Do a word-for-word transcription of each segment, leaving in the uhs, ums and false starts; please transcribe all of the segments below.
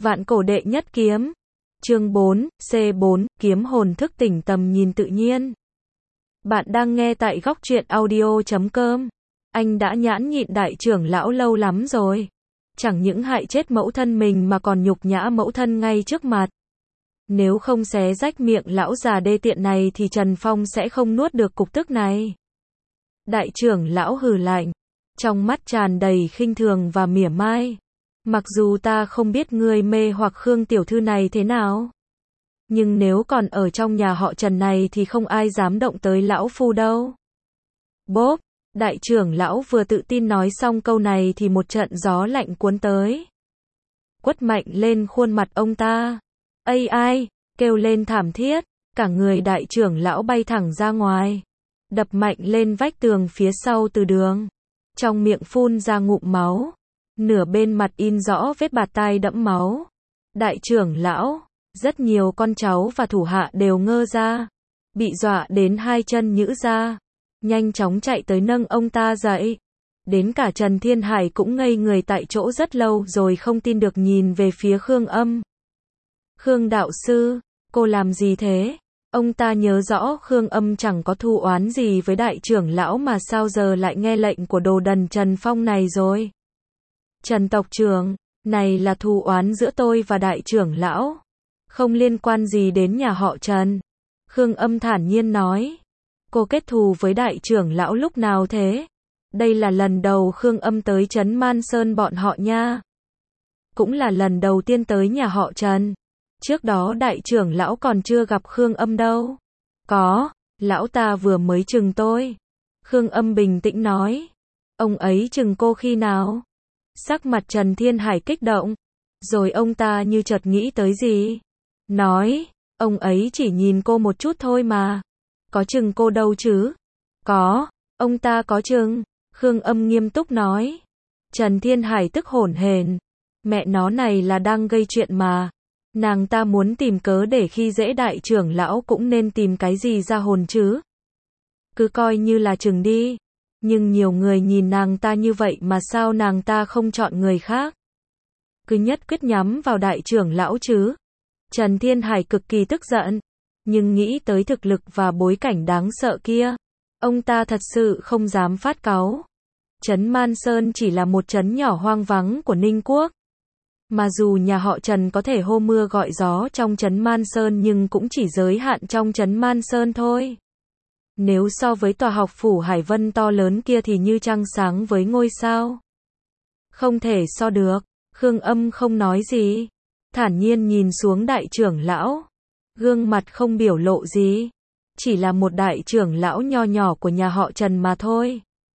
Vạn cổ đệ nhất kiếm. Chương bốn, C bốn, kiếm hồn thức tỉnh tầm nhìn tự nhiên. Bạn đang nghe tại góc truyện audio chấm com. Anh đã nhãn nhịn đại trưởng lão lâu lắm rồi. Chẳng những hại chết mẫu thân mình mà còn nhục nhã mẫu thân ngay trước mặt. Nếu không xé rách miệng lão già đê tiện này thì Trần Phong sẽ không nuốt được cục tức này. Đại trưởng lão hừ lạnh, trong mắt tràn đầy khinh thường và mỉa mai. Mặc dù ta không biết ngươi mê hoặc Khương tiểu thư này thế nào, nhưng nếu còn ở trong nhà họ Trần này thì không ai dám động tới lão phu đâu. Bốp, đại trưởng lão vừa tự tin nói xong câu này thì một trận gió lạnh cuốn tới, quất mạnh lên khuôn mặt ông ta. Ây ai, kêu lên thảm thiết, cả người đại trưởng lão bay thẳng ra ngoài, đập mạnh lên vách tường phía sau từ đường, trong miệng phun ra ngụm máu, nửa bên mặt in rõ vết bạt tai đẫm máu. Đại trưởng lão, rất nhiều con cháu và thủ hạ đều ngơ ra, bị dọa đến hai chân nhữ ra, nhanh chóng chạy tới nâng ông ta dậy. Đến cả Trần Thiên Hải cũng ngây người tại chỗ rất lâu rồi không tin được nhìn về phía Khương Âm. Khương đạo sư, cô làm gì thế? Ông ta nhớ rõ Khương Âm chẳng có thù oán gì với đại trưởng lão mà sao giờ lại nghe lệnh của đồ đần Trần Phong này rồi. Trần tộc trưởng, này là thù oán giữa tôi và đại trưởng lão, không liên quan gì đến nhà họ Trần. Khương Âm thản nhiên nói. Cô kết thù với đại trưởng lão lúc nào thế? Đây là lần đầu Khương Âm tới trấn Man Sơn bọn họ nha. Cũng là lần đầu tiên tới nhà họ Trần. Trước đó đại trưởng lão còn chưa gặp Khương Âm đâu. Có, lão ta vừa mới chừng tôi. Khương Âm bình tĩnh nói. Ông ấy chừng cô khi nào? Sắc mặt Trần Thiên Hải kích động. Rồi ông ta như chợt nghĩ tới gì. Nói, ông ấy chỉ nhìn cô một chút thôi mà. Có chừng cô đâu chứ? Có, ông ta có chừng. Khương Âm nghiêm túc nói. Trần Thiên Hải tức hổn hển. Mẹ nó này là đang gây chuyện mà. Nàng ta muốn tìm cớ để khi dễ đại trưởng lão cũng nên tìm cái gì ra hồn chứ. Cứ coi như là chừng đi. Nhưng nhiều người nhìn nàng ta như vậy mà sao nàng ta không chọn người khác. Cứ nhất quyết nhắm vào đại trưởng lão chứ. Trần Thiên Hải cực kỳ tức giận. Nhưng nghĩ tới thực lực và bối cảnh đáng sợ kia, ông ta thật sự không dám phát cáu. Trấn Man Sơn chỉ là một trấn nhỏ hoang vắng của Ninh Quốc. Mà dù nhà họ Trần có thể hô mưa gọi gió trong trấn Man Sơn nhưng cũng chỉ giới hạn trong trấn Man Sơn thôi. Nếu so với tòa học phủ Hải Vân to lớn kia thì như trăng sáng với ngôi sao. Không thể so được. Khương Âm không nói gì, thản nhiên nhìn xuống đại trưởng lão, gương mặt không biểu lộ gì, chỉ là một đại trưởng lão nho nhỏ của nhà họ Trần mà thôi.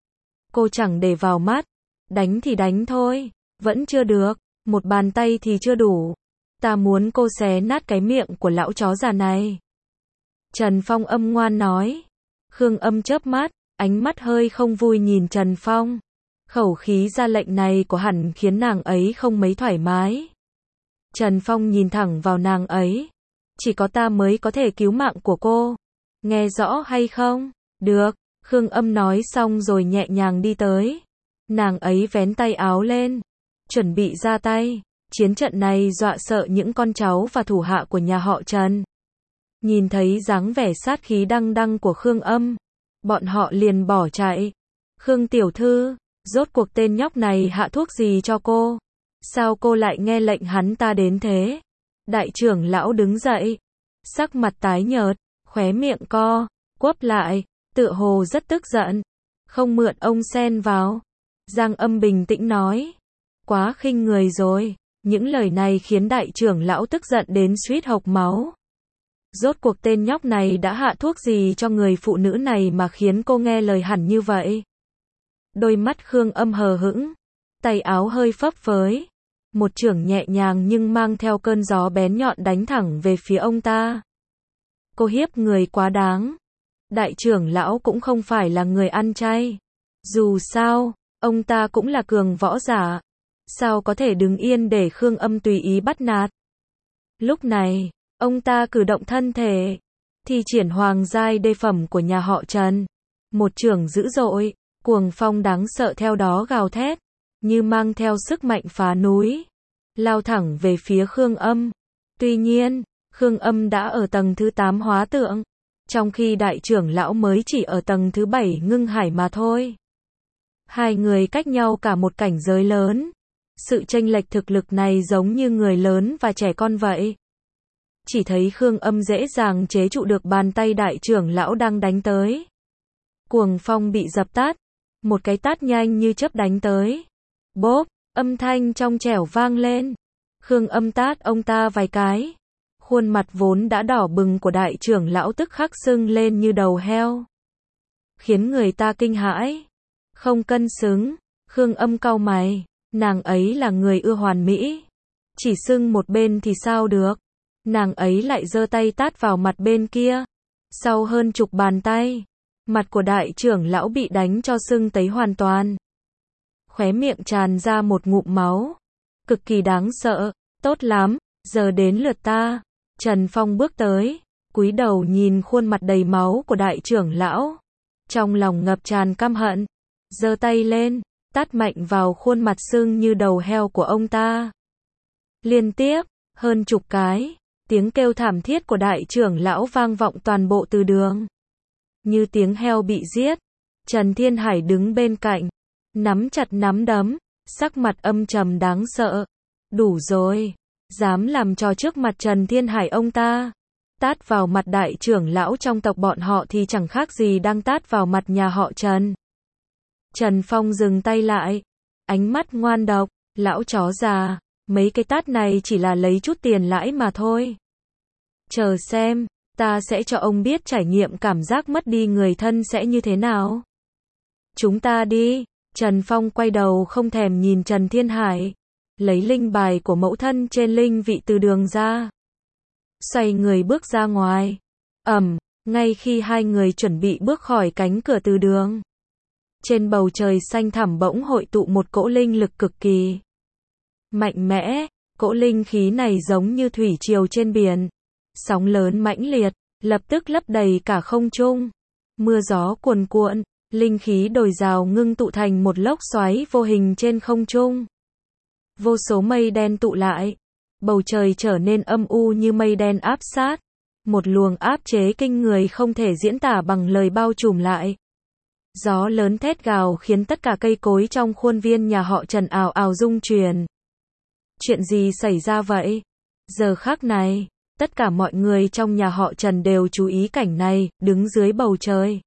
Cô chẳng để vào mắt, đánh thì đánh thôi, vẫn chưa được, một bàn tay thì chưa đủ. Ta muốn cô xé nát cái miệng của lão chó già này. Trần Phong âm ngoan nói. Khương Âm chớp mắt, ánh mắt hơi không vui nhìn Trần Phong. Khẩu khí ra lệnh này của hẳn khiến nàng ấy không mấy thoải mái. Trần Phong nhìn thẳng vào nàng ấy. Chỉ có ta mới có thể cứu mạng của cô. Nghe rõ hay không? Được. Khương Âm nói xong rồi nhẹ nhàng đi tới. Nàng ấy vén tay áo lên, chuẩn bị ra tay. Chiến trận này dọa sợ những con cháu và thủ hạ của nhà họ Trần. Nhìn thấy dáng vẻ sát khí đăng đăng của Khương Âm, bọn họ liền bỏ chạy. Khương tiểu thư, rốt cuộc tên nhóc này hạ thuốc gì cho cô? Sao cô lại nghe lệnh hắn ta đến thế? Đại trưởng lão đứng dậy, sắc mặt tái nhợt, khóe miệng co quắp lại, tựa hồ rất tức giận. Không mượn ông xen vào. Giang Âm bình tĩnh nói. Quá khinh người rồi. Những lời này khiến đại trưởng lão tức giận đến suýt hộc máu. Rốt cuộc tên nhóc này đã hạ thuốc gì cho người phụ nữ này mà khiến cô nghe lời hẳn như vậy? Đôi mắt Khương Âm hờ hững, tay áo hơi phấp phới, một chưởng nhẹ nhàng nhưng mang theo cơn gió bén nhọn đánh thẳng về phía ông ta. Cô hiếp người quá đáng. Đại trưởng lão cũng không phải là người ăn chay. Dù sao, ông ta cũng là cường võ giả. Sao có thể đứng yên để Khương Âm tùy ý bắt nạt? Lúc này, ông ta cử động thân thể, thi triển hoàng giai đê phẩm của nhà họ Trần. Một chưởng dữ dội, cuồng phong đáng sợ theo đó gào thét, như mang theo sức mạnh phá núi. lao thẳng về phía Khương Âm. Tuy nhiên, Khương Âm đã ở tầng thứ tám hóa tượng, trong khi đại trưởng lão mới chỉ ở tầng thứ bảy ngưng hải mà thôi. Hai người cách nhau cả một cảnh giới lớn. Sự chênh lệch thực lực này giống như người lớn và trẻ con vậy. Chỉ thấy Khương Âm dễ dàng chế trụ được bàn tay đại trưởng lão đang đánh tới. Cuồng phong bị dập tắt, một cái tát nhanh như chớp đánh tới. Bốp, âm thanh trong trẻo vang lên. Khương Âm tát ông ta vài cái. Khuôn mặt vốn đã đỏ bừng của đại trưởng lão tức khắc sưng lên như đầu heo, khiến người ta kinh hãi. Không cân xứng, Khương Âm cau mày, nàng ấy là người ưa hoàn mỹ. Chỉ sưng một bên thì sao được. Nàng ấy lại giơ tay tát vào mặt bên kia. Sau hơn chục bàn tay, mặt của đại trưởng lão bị đánh cho sưng tấy hoàn toàn. Khóe miệng tràn ra một ngụm máu. Cực kỳ đáng sợ. Tốt lắm, giờ đến lượt ta. Trần Phong bước tới, cúi đầu nhìn khuôn mặt đầy máu của đại trưởng lão. Trong lòng ngập tràn căm hận. Giơ tay lên, tát mạnh vào khuôn mặt sưng như đầu heo của ông ta. Liên tiếp, hơn chục cái. Tiếng kêu thảm thiết của đại trưởng lão vang vọng toàn bộ từ đường. Như tiếng heo bị giết. Trần Thiên Hải đứng bên cạnh, nắm chặt nắm đấm, sắc mặt âm trầm đáng sợ. Đủ rồi, dám làm trò trước mặt Trần Thiên Hải ông ta. Tát vào mặt đại trưởng lão trong tộc bọn họ thì chẳng khác gì đang tát vào mặt nhà họ Trần. Trần Phong dừng tay lại, ánh mắt ngoan độc, lão chó già, mấy cái tát này chỉ là lấy chút tiền lãi mà thôi. Chờ xem, ta sẽ cho ông biết trải nghiệm cảm giác mất đi người thân sẽ như thế nào. Chúng ta đi. Trần Phong quay đầu không thèm nhìn Trần Thiên Hải, lấy linh bài của mẫu thân trên linh vị từ đường ra. Xoay người bước ra ngoài. Ầm, ngay khi hai người chuẩn bị bước khỏi cánh cửa từ đường, trên bầu trời xanh thẳm bỗng hội tụ một cỗ linh lực cực kỳ mạnh mẽ. Cỗ linh khí này giống như thủy triều trên biển, sóng lớn mãnh liệt, lập tức lấp đầy cả không trung. Mưa gió cuồn cuộn, linh khí dồi dào ngưng tụ thành một lốc xoáy vô hình trên không trung. Vô số mây đen tụ lại, bầu trời trở nên âm u như mây đen áp sát. Một luồng áp chế kinh người không thể diễn tả bằng lời bao trùm lại. Gió lớn thét gào khiến tất cả cây cối trong khuôn viên nhà họ Trần ào ào rung chuyển. Chuyện gì xảy ra vậy? Giờ khắc này, tất cả mọi người trong nhà họ Trần đều chú ý cảnh này, đứng dưới bầu trời.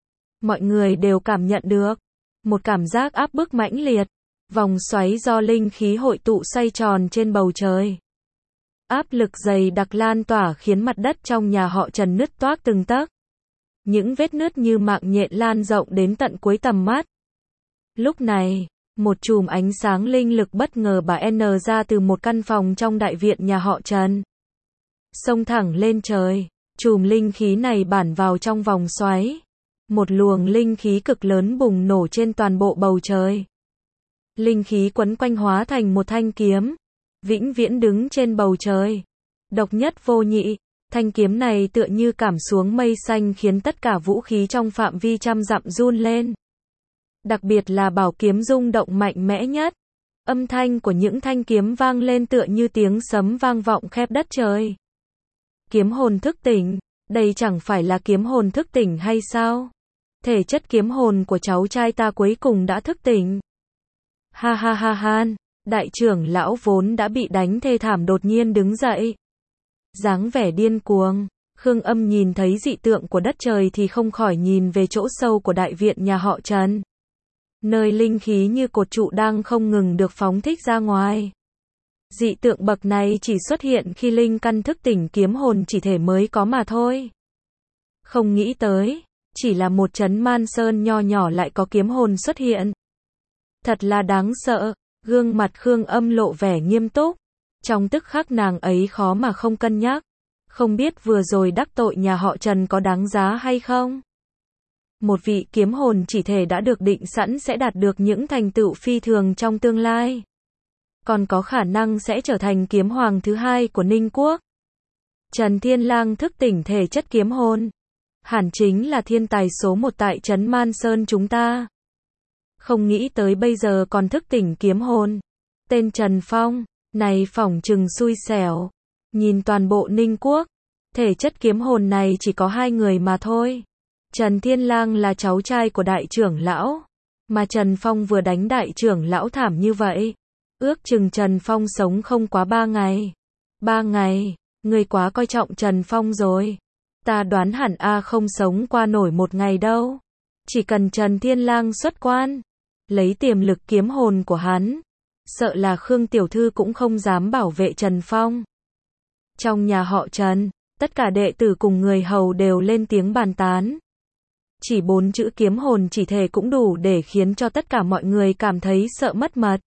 Mọi người đều cảm nhận được một cảm giác áp bức mãnh liệt, vòng xoáy do linh khí hội tụ xoay tròn trên bầu trời. Áp lực dày đặc lan tỏa khiến mặt đất trong nhà họ Trần nứt toác từng tấc. Những vết nứt như mạng nhện lan rộng đến tận cuối tầm mắt. Lúc này, một chùm ánh sáng linh lực bất ngờ bả n ra từ một căn phòng trong đại viện nhà họ Trần. Xông thẳng lên trời, chùm linh khí này bản vào trong vòng xoáy. Một luồng linh khí cực lớn bùng nổ trên toàn bộ bầu trời. Linh khí quấn quanh hóa thành một thanh kiếm, vĩnh viễn đứng trên bầu trời. Độc nhất vô nhị, thanh kiếm này tựa như cảm xuống mây xanh khiến tất cả vũ khí trong phạm vi trăm dặm run lên. Đặc biệt là bảo kiếm rung động mạnh mẽ nhất. Âm thanh của những thanh kiếm vang lên tựa như tiếng sấm vang vọng khắp đất trời. Kiếm hồn thức tỉnh, đây chẳng phải là kiếm hồn thức tỉnh hay sao? Thể chất kiếm hồn của cháu trai ta cuối cùng đã thức tỉnh. Ha ha ha ha, đại trưởng lão vốn đã bị đánh thê thảm đột nhiên đứng dậy. Dáng vẻ điên cuồng, Khương Âm nhìn thấy dị tượng của đất trời thì không khỏi nhìn về chỗ sâu của đại viện nhà họ Trần. Nơi linh khí như cột trụ đang không ngừng được phóng thích ra ngoài. Dị tượng bậc này chỉ xuất hiện khi linh căn thức tỉnh kiếm hồn chỉ thể mới có mà thôi. Không nghĩ tới, chỉ là một trấn Man Sơn nho nhỏ lại có kiếm hồn xuất hiện. Thật là đáng sợ, gương mặt Khương Âm lộ vẻ nghiêm túc. Trong tức khắc nàng ấy khó mà không cân nhắc. Không biết vừa rồi đắc tội nhà họ Trần có đáng giá hay không? Một vị kiếm hồn chỉ thể đã được định sẵn sẽ đạt được những thành tựu phi thường trong tương lai. Còn có khả năng sẽ trở thành kiếm hoàng thứ hai của Ninh Quốc. Trần Thiên Lang thức tỉnh thể chất kiếm hồn. Hẳn chính là thiên tài số một tại trấn Man Sơn chúng ta. Không nghĩ tới bây giờ còn thức tỉnh kiếm hồn. Tên Trần Phong, Này phỏng chừng xui xẻo. Nhìn toàn bộ Ninh Quốc, thể chất kiếm hồn này chỉ có hai người mà thôi. Trần Thiên Lang là cháu trai của đại trưởng lão, mà Trần Phong vừa đánh đại trưởng lão thảm như vậy. Ước chừng Trần Phong sống không quá ba ngày. Ba ngày, người quá coi trọng Trần Phong rồi. Ta đoán hẳn A không sống qua nổi một ngày đâu. Chỉ cần Trần Thiên Lang xuất quan, lấy tiềm lực kiếm hồn của hắn, sợ là Khương Tiểu Thư cũng không dám bảo vệ Trần Phong. Trong nhà họ Trần, tất cả đệ tử cùng người hầu đều lên tiếng bàn tán. Chỉ bốn chữ kiếm hồn chỉ thể cũng đủ để khiến cho tất cả mọi người cảm thấy sợ mất mật.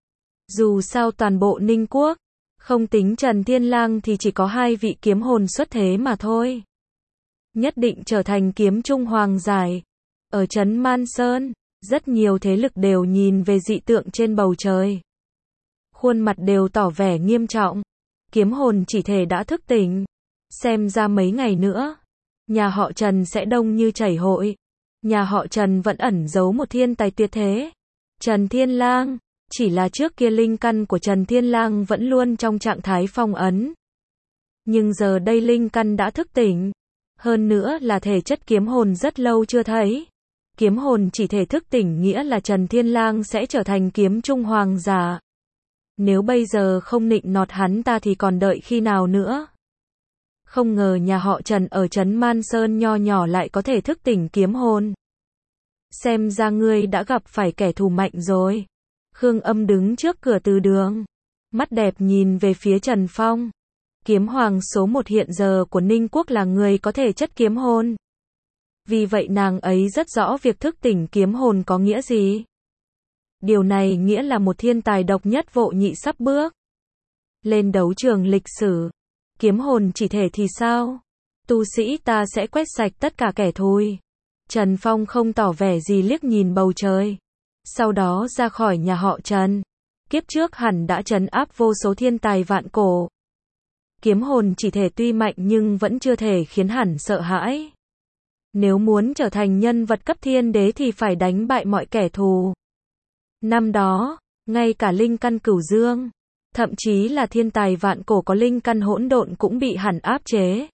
Dù sao toàn bộ Ninh Quốc, không tính Trần Thiên Lang thì chỉ có hai vị kiếm hồn xuất thế mà thôi. Nhất định trở thành kiếm trung hoàng giải. Ở trấn Man Sơn, rất nhiều thế lực đều nhìn về dị tượng trên bầu trời. Khuôn mặt đều tỏ vẻ nghiêm trọng. Kiếm hồn chỉ thể đã thức tỉnh. Xem ra mấy ngày nữa, nhà họ Trần sẽ đông như chảy hội. Nhà họ Trần vẫn ẩn giấu một thiên tài tuyệt thế. Trần Thiên Lang, chỉ là trước kia linh căn của Trần Thiên Lang vẫn luôn trong trạng thái phong ấn. Nhưng giờ đây linh căn đã thức tỉnh. Hơn nữa là thể chất kiếm hồn rất lâu chưa thấy. Kiếm hồn chỉ thể thức tỉnh nghĩa là Trần Thiên Lang sẽ trở thành kiếm trung hoàng giả. Nếu bây giờ không nịnh nọt hắn ta thì còn đợi khi nào nữa. Không ngờ nhà họ Trần ở trấn Man Sơn nho nhỏ lại có thể thức tỉnh kiếm hồn. Xem ra ngươi đã gặp phải kẻ thù mạnh rồi. Khương Âm đứng trước cửa từ đường, mắt đẹp nhìn về phía Trần Phong. Kiếm hoàng số một hiện giờ của Ninh Quốc là người có thể chất kiếm hồn. Vì vậy nàng ấy rất rõ việc thức tỉnh kiếm hồn có nghĩa gì. Điều này nghĩa là một thiên tài độc nhất vô nhị sắp bước lên đấu trường lịch sử. Kiếm hồn chỉ thể thì sao? Tu sĩ ta sẽ quét sạch tất cả kẻ thù. Trần Phong không tỏ vẻ gì, liếc nhìn bầu trời. Sau đó ra khỏi nhà họ Trần. Kiếp trước hẳn đã trấn áp vô số thiên tài vạn cổ. Kiếm hồn chỉ thể tuy mạnh nhưng vẫn chưa thể khiến hẳn sợ hãi. Nếu muốn trở thành nhân vật cấp thiên đế thì phải đánh bại mọi kẻ thù. Năm đó, ngay cả linh căn cửu dương, thậm chí là thiên tài vạn cổ có linh căn hỗn độn cũng bị hẳn áp chế.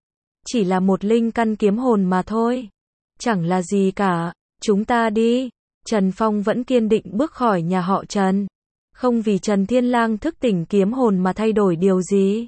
Chỉ là một linh căn kiếm hồn mà thôi. Chẳng là gì cả, chúng ta đi. Trần Phong vẫn kiên định bước khỏi nhà họ Trần. Không vì Trần Thiên Lang thức tỉnh kiếm hồn mà thay đổi điều gì.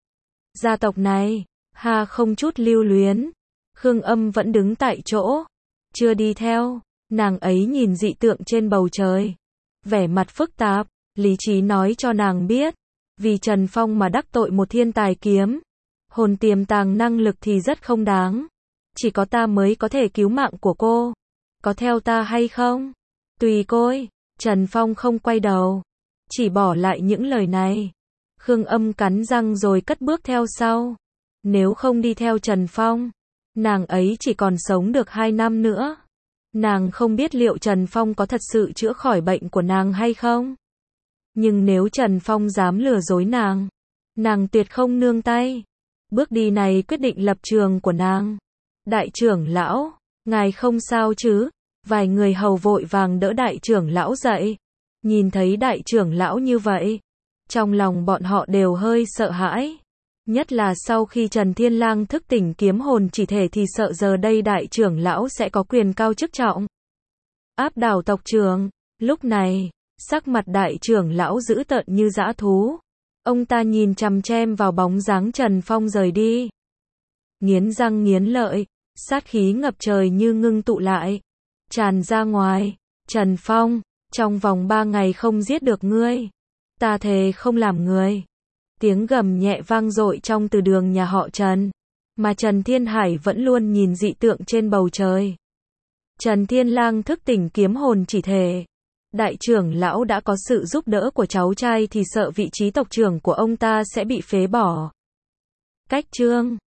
Gia tộc này, ha không chút lưu luyến. Khương Âm vẫn đứng tại chỗ, chưa đi theo. Nàng ấy nhìn dị tượng trên bầu trời, vẻ mặt phức tạp. Lý trí nói cho nàng biết, vì Trần Phong mà đắc tội một thiên tài kiếm hồn tiềm tàng năng lực thì rất không đáng. Chỉ có ta mới có thể cứu mạng của cô. Có theo ta hay không? Tùy côi. Trần Phong không quay đầu, chỉ bỏ lại những lời này. Khương Âm cắn răng rồi cất bước theo sau. Nếu không đi theo Trần Phong, nàng ấy chỉ còn sống được hai năm nữa. Nàng không biết liệu Trần Phong có thật sự chữa khỏi bệnh của nàng hay không. Nhưng nếu Trần Phong dám lừa dối nàng, nàng tuyệt không nương tay. Bước đi này quyết định lập trường của nàng. Đại trưởng lão, ngài không sao chứ? Vài người hầu vội vàng đỡ đại trưởng lão dậy. Nhìn thấy đại trưởng lão như vậy, trong lòng bọn họ đều hơi sợ hãi. Nhất là sau khi Trần Thiên Lang thức tỉnh kiếm hồn chỉ thể thì sợ giờ đây đại trưởng lão sẽ có quyền cao chức trọng. Áp đảo tộc trưởng. Lúc này, sắc mặt đại trưởng lão dữ tợn như dã thú. Ông ta nhìn chằm chằm vào bóng dáng Trần Phong rời đi. Nghiến răng nghiến lợi, sát khí ngập trời như ngưng tụ lại, tràn ra ngoài. Trần Phong, trong vòng ba ngày không giết được ngươi, ta thề không làm người. Tiếng gầm nhẹ vang dội trong từ đường nhà họ Trần, mà Trần Thiên Hải vẫn luôn nhìn dị tượng trên bầu trời. Trần Thiên Lang thức tỉnh kiếm hồn chỉ thể. Đại trưởng lão đã có sự giúp đỡ của cháu trai thì sợ vị trí tộc trưởng của ông ta sẽ bị phế bỏ. Cách chương